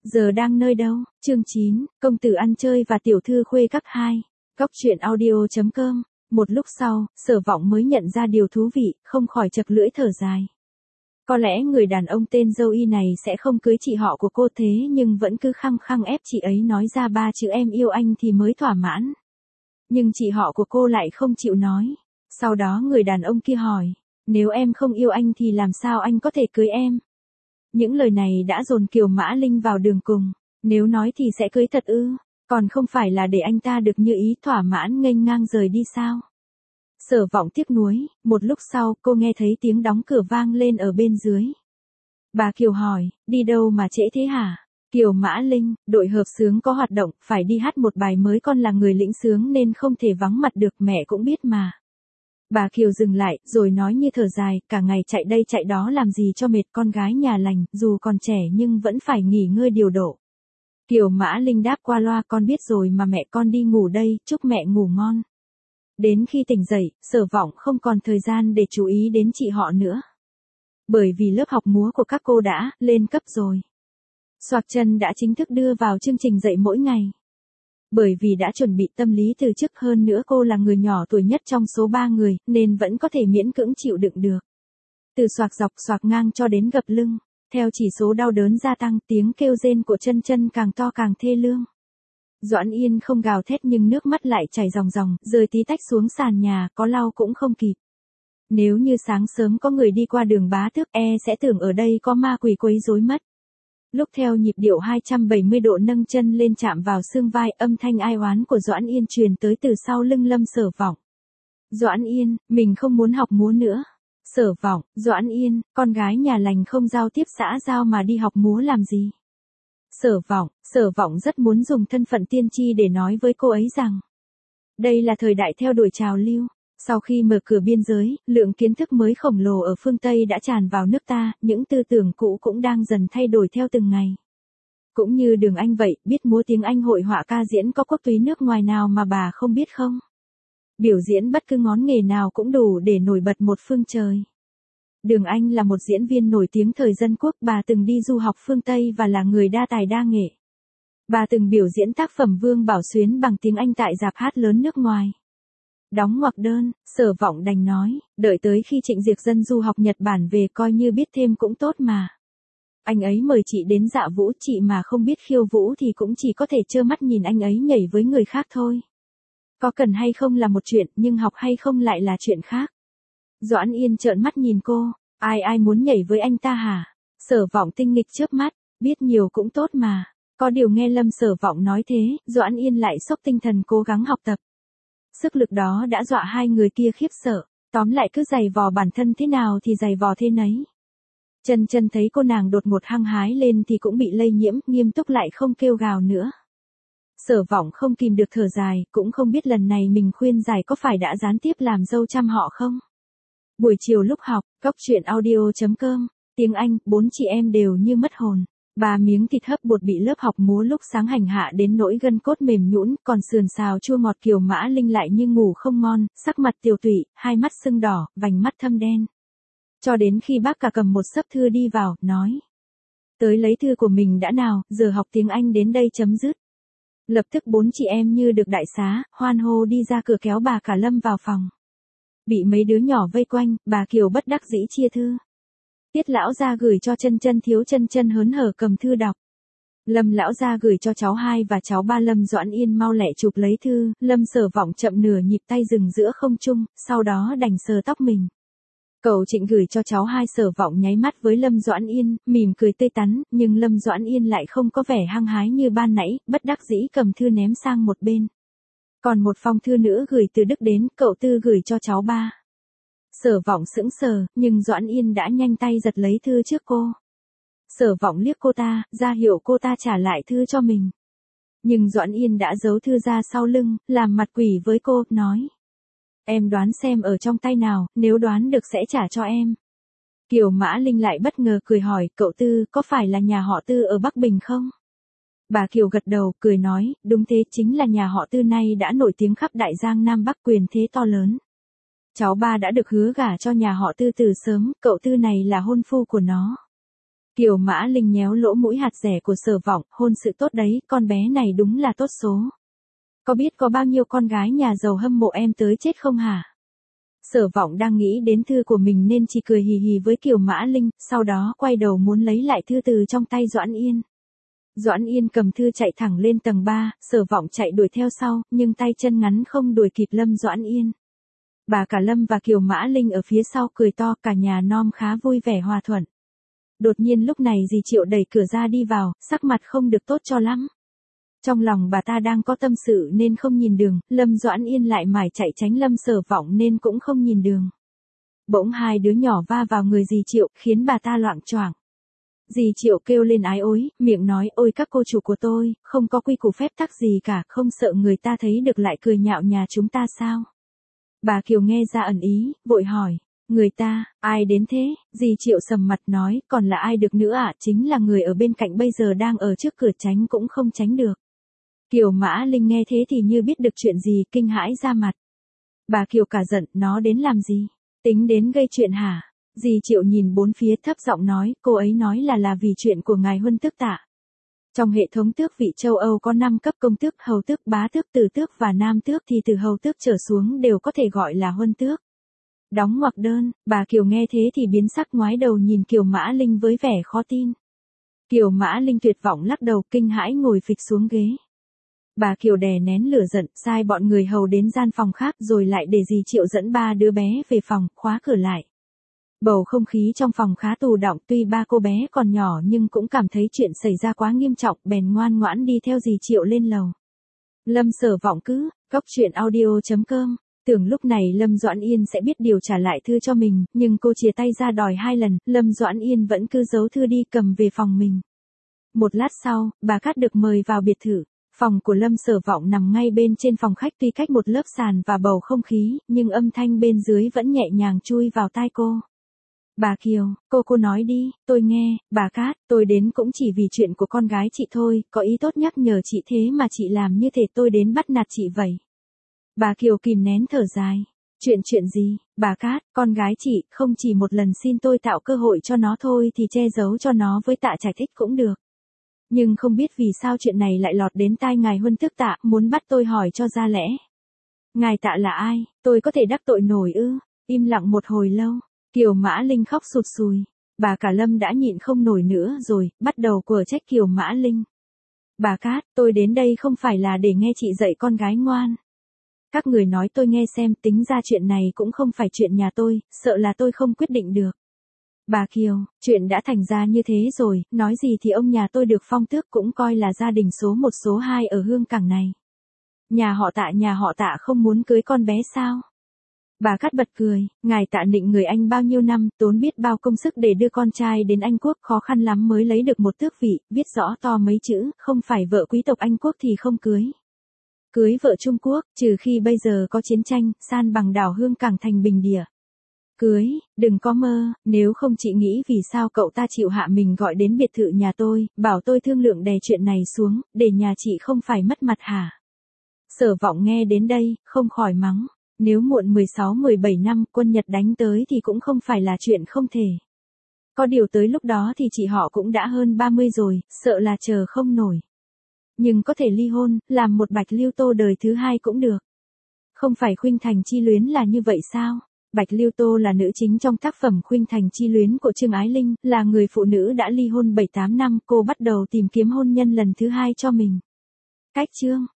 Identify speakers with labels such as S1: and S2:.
S1: Giờ đang nơi đâu? Chương 9, công tử ăn chơi và tiểu thư khuê các hai. Góc truyện audio.com. Một lúc sau, Sở Vọng mới nhận ra điều thú vị, không khỏi chật lưỡi thở dài. Có lẽ người đàn ông tên Dâu Y này sẽ không cưới chị họ của cô thế nhưng vẫn cứ khăng khăng ép chị ấy nói ra 3 chữ em yêu anh thì mới thỏa mãn. Nhưng chị họ của cô lại không chịu nói. Sau đó người đàn ông kia hỏi, nếu em không yêu anh thì làm sao anh có thể cưới em? Những lời này đã dồn Kiều Mã Linh vào đường cùng, nếu nói thì sẽ cưới thật ư, còn không phải là để anh ta được như ý thỏa mãn nghênh ngang rời đi sao? Sở Vọng tiếc nuối, một lúc sau cô nghe thấy tiếng đóng cửa vang lên ở bên dưới. Bà Kiều hỏi, đi đâu mà trễ thế hả? Kiều Mã Linh, đội hợp xướng có hoạt động, phải đi hát một bài mới, con là người lĩnh xướng nên không thể vắng mặt được, mẹ cũng biết mà. Bà Kiều dừng lại, rồi nói như thở dài, cả ngày chạy đây chạy đó làm gì cho mệt, con gái nhà lành, dù còn trẻ nhưng vẫn phải nghỉ ngơi điều độ. Kiều Mã Linh đáp qua loa, con biết rồi mà mẹ, con đi ngủ đây, chúc mẹ ngủ ngon. Đến khi tỉnh dậy, Sở Vọng không còn thời gian để chú ý đến chị họ nữa. Bởi vì lớp học múa của các cô đã lên cấp rồi. Soạc Chân đã chính thức đưa vào chương trình dạy mỗi ngày. Bởi vì đã chuẩn bị tâm lý từ trước, hơn nữa cô là người nhỏ tuổi nhất trong số 3 người, nên vẫn có thể miễn cưỡng chịu đựng được. Từ xoạc dọc xoạc ngang cho đến gập lưng, theo chỉ số đau đớn gia tăng, tiếng kêu rên của Chân Chân càng to càng thê lương. Doãn Yên không gào thét nhưng nước mắt lại chảy ròng ròng, rơi tí tách xuống sàn nhà, có lau cũng không kịp. Nếu như sáng sớm có người đi qua đường Bá Tước sẽ tưởng ở đây có ma quỷ quấy rối mất. Lúc theo nhịp điệu 270 độ nâng chân lên chạm vào xương vai, âm thanh ai oán của Doãn Yên truyền tới từ sau lưng Lâm Sở Vọng. Doãn Yên, mình không muốn học múa nữa. Sở Vọng, Doãn Yên, con gái nhà lành không giao tiếp xã giao mà đi học múa làm gì? Sở Vọng rất muốn dùng thân phận tiên tri để nói với cô ấy rằng, đây là thời đại theo đuổi trào lưu. Sau khi mở cửa biên giới, lượng kiến thức mới khổng lồ ở phương Tây đã tràn vào nước ta, những tư tưởng cũ cũng đang dần thay đổi theo từng ngày. Cũng như Đường Anh vậy, biết múa tiếng Anh, hội họa, ca diễn, có quốc túy nước ngoài nào mà bà không biết không? Biểu diễn bất cứ ngón nghề nào cũng đủ để nổi bật một phương trời. Đường Anh là một diễn viên nổi tiếng thời dân quốc, bà từng đi du học phương Tây và là người đa tài đa nghệ. Bà từng biểu diễn tác phẩm Vương Bảo Xuyến bằng tiếng Anh tại rạp hát lớn nước ngoài. Đóng ngoặc đơn, Sở Vọng đành nói, đợi tới khi Trịnh Diệc Dân du học Nhật Bản về coi như biết thêm cũng tốt mà. Anh ấy mời chị đến dạ vũ, chị mà không biết khiêu vũ thì cũng chỉ có thể trơ mắt nhìn anh ấy nhảy với người khác thôi. Có cần hay không là một chuyện, nhưng học hay không lại là chuyện khác. Doãn Yên trợn mắt nhìn cô, ai muốn nhảy với anh ta hả? Sở Vọng tinh nghịch chớp mắt, biết nhiều cũng tốt mà. Có điều nghe Lâm Sở Vọng nói thế, Doãn Yên lại xốc tinh thần cố gắng học tập. Sức lực đó đã dọa hai người kia khiếp sợ, tóm lại cứ giày vò bản thân thế nào thì giày vò thế nấy. Chân Chân thấy cô nàng đột ngột hăng hái lên thì cũng bị lây nhiễm, nghiêm túc lại không kêu gào nữa. Sở Vọng không kìm được thở dài, cũng không biết lần này mình khuyên giải có phải đã gián tiếp làm dâu trăm họ không. Buổi chiều lúc học, góc truyện audio.com, tiếng Anh, 4 chị em đều như mất hồn. 3 miếng thịt hấp bột bị lớp học múa lúc sáng hành hạ đến nỗi gân cốt mềm nhũn, còn sườn xào chua ngọt Kiều Mã Linh lại như ngủ không ngon, sắc mặt tiều tụy, hai mắt sưng đỏ, vành mắt thâm đen. Cho đến khi bác cả cầm một xấp thư đi vào, nói, tới lấy thư của mình đã nào, giờ học tiếng Anh đến đây chấm dứt. Lập tức 4 chị em như được đại xá, hoan hô đi ra cửa kéo bà cả Lâm vào phòng. Bị mấy đứa nhỏ vây quanh, bà Kiều bất đắc dĩ chia thư. Tiết lão gia gửi cho Chân Chân, thiếu Chân Chân hớn hở cầm thư đọc. Lâm lão gia gửi cho cháu 2 và cháu 3 Lâm Doãn Yên mau lẹ chụp lấy thư, Lâm Sở Vọng chậm nửa nhịp tay dừng giữa không trung, sau đó đành sờ tóc mình. Cậu Trịnh gửi cho cháu 2, Sở Vọng nháy mắt với Lâm Doãn Yên, mỉm cười tươi tắn, nhưng Lâm Doãn Yên lại không có vẻ hăng hái như ban nãy, bất đắc dĩ cầm thư ném sang một bên. Còn một phong thư nữa gửi từ Đức đến, cậu Tư gửi cho cháu 3. Sở Vọng sững sờ, nhưng Doãn Yên đã nhanh tay giật lấy thư trước cô. Sở Vọng liếc cô ta, ra hiệu cô ta trả lại thư cho mình. Nhưng Doãn Yên đã giấu thư ra sau lưng, làm mặt quỷ với cô, nói. Em đoán xem ở trong tay nào, nếu đoán được sẽ trả cho em. Kiều Mã Linh lại bất ngờ cười hỏi, cậu Tư, có phải là nhà họ Tư ở Bắc Bình không? Bà Kiều gật đầu, cười nói, đúng thế, chính là nhà họ Tư này đã nổi tiếng khắp Đại Giang Nam Bắc, quyền thế to lớn. Cháu 3 đã được hứa gả cho nhà họ Tư từ sớm, cậu Tư này là hôn phu của nó. Kiều Mã Linh nhéo lỗ mũi hạt rẻ của Sở Vọng, hôn sự tốt đấy, con bé này đúng là tốt số. Có biết có bao nhiêu con gái nhà giàu hâm mộ em tới chết không hả? Sở Vọng đang nghĩ đến thư của mình nên chỉ cười hì hì với Kiều Mã Linh, sau đó quay đầu muốn lấy lại thư từ trong tay Doãn Yên. Doãn Yên cầm thư chạy thẳng lên tầng 3, Sở Vọng chạy đuổi theo sau, nhưng tay chân ngắn không đuổi kịp Lâm Doãn Yên. Bà cả Lâm và Kiều Mã Linh ở phía sau cười to, cả nhà nom khá vui vẻ hòa thuận. Đột nhiên lúc này dì Triệu đẩy cửa ra đi vào, sắc mặt không được tốt cho lắm. Trong lòng bà ta đang có tâm sự nên không nhìn đường, Lâm Doãn Yên lại mải chạy tránh Lâm Sở Vọng nên cũng không nhìn đường. Bỗng hai đứa nhỏ va vào người dì Triệu, khiến bà ta loạng choạng. Dì Triệu kêu lên ái ối, miệng nói, ôi các cô chủ của tôi, không có quy củ phép tắc gì cả, không sợ người ta thấy được lại cười nhạo nhà chúng ta sao? Bà Kiều nghe ra ẩn ý, vội hỏi, người ta, ai đến thế? Dì Triệu sầm mặt nói, còn là ai được nữa ạ, chính là người ở bên cạnh bây giờ đang ở trước cửa tránh cũng không tránh được. Kiều Mã Linh nghe thế thì như biết được chuyện gì, kinh hãi ra mặt. Bà Kiều cả giận, nó đến làm gì? Tính đến gây chuyện hả? Dì Triệu nhìn bốn phía thấp giọng nói, cô ấy nói là vì chuyện của ngài Huân Tước Tạ. Trong hệ thống tước vị châu Âu có 5 cấp công tước, hầu tước, bá tước, tử tước và nam tước thì từ hầu tước trở xuống đều có thể gọi là Huân Tước. Đóng ngoặc đơn, bà Kiều nghe thế thì biến sắc ngoái đầu nhìn Kiều Mã Linh với vẻ khó tin. Kiều Mã Linh tuyệt vọng lắc đầu kinh hãi ngồi phịch xuống ghế. Bà Kiều đè nén lửa giận, sai bọn người hầu đến gian phòng khác rồi lại để dì Triệu dẫn ba đứa bé về phòng, khóa cửa lại. Bầu không khí trong phòng khá tù đọng, tuy ba cô bé còn nhỏ nhưng cũng cảm thấy chuyện xảy ra quá nghiêm trọng, bèn ngoan ngoãn đi theo dì Triệu lên lầu. Lâm Sở Vọng cứ, goctruyện.audio.com, tưởng lúc này Lâm Doãn Yên sẽ biết điều trả lại thư cho mình, nhưng cô chìa tay ra đòi 2 lần, Lâm Doãn Yên vẫn cứ giấu thư đi cầm về phòng mình. Một lát sau, bà Cát được mời vào biệt thự. Phòng của Lâm Sở Vọng nằm ngay bên trên phòng khách, tuy cách một lớp sàn và bầu không khí, nhưng âm thanh bên dưới vẫn nhẹ nhàng chui vào tai cô. Bà Kiều, cô nói đi, tôi nghe, bà Cát, tôi đến cũng chỉ vì chuyện của con gái chị thôi, có ý tốt nhắc nhở chị thế mà chị làm như thế, tôi đến bắt nạt chị vậy. Bà Kiều kìm nén thở dài. Chuyện gì, bà Cát, con gái chị, không chỉ một lần xin tôi tạo cơ hội cho nó thôi thì che giấu cho nó với Tạ Trạch Thích cũng được. Nhưng không biết vì sao chuyện này lại lọt đến tai ngài Huân Tước Tạ, muốn bắt tôi hỏi cho ra lẽ. Ngài Tạ là ai, tôi có thể đắc tội nổi ư? Im lặng một hồi lâu, Kiều Mã Linh khóc sụt sùi. Bà cả Lâm đã nhịn không nổi nữa rồi, bắt đầu quở trách Kiều Mã Linh. Bà Cát, tôi đến đây không phải là để nghe chị dạy con gái ngoan. Các người nói tôi nghe xem, tính ra chuyện này cũng không phải chuyện nhà tôi, sợ là tôi không quyết định được. Bà Kiều, chuyện đã thành ra như thế rồi, nói gì thì ông nhà tôi được phong tước cũng coi là gia đình số 1 số 2 ở Hương Cảng này. Nhà họ Tạ không muốn cưới con bé sao? Bà Cát bật cười, ngài Tạ nịnh người anh bao nhiêu năm, tốn biết bao công sức để đưa con trai đến Anh Quốc, khó khăn lắm mới lấy được một tước vị, viết rõ to mấy chữ, không phải vợ quý tộc Anh Quốc thì không cưới. Cưới vợ Trung Quốc, trừ khi bây giờ có chiến tranh, san bằng đảo Hương Cảng thành bình địa. Cưới, đừng có mơ, nếu không chị nghĩ vì sao cậu ta chịu hạ mình gọi đến biệt thự nhà tôi, bảo tôi thương lượng đè chuyện này xuống, để nhà chị không phải mất mặt hả? Sở Vọng nghe đến đây, không khỏi mắng, nếu muộn 16-17 năm quân Nhật đánh tới thì cũng không phải là chuyện không thể. Có điều tới lúc đó thì chị họ cũng đã hơn 30 rồi, sợ là chờ không nổi. Nhưng có thể ly hôn, làm một Bạch Lưu Tô đời thứ 2 cũng được. Không phải Khuynh Thành Chi Luyến là như vậy sao? Bạch Lưu Tô là nữ chính trong tác phẩm Khuynh Thành Chi Luyến của Trương Ái Linh, là người phụ nữ đã ly hôn 7-8 năm, cô bắt đầu tìm kiếm hôn nhân lần thứ 2 cho mình. Cách chương